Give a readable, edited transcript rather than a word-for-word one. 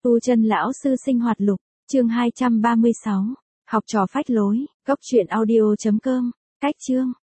Tu Chân lão sư sinh hoạt lục, chương 236. Học trò phách lối, góc truyện audio.com, cách chương.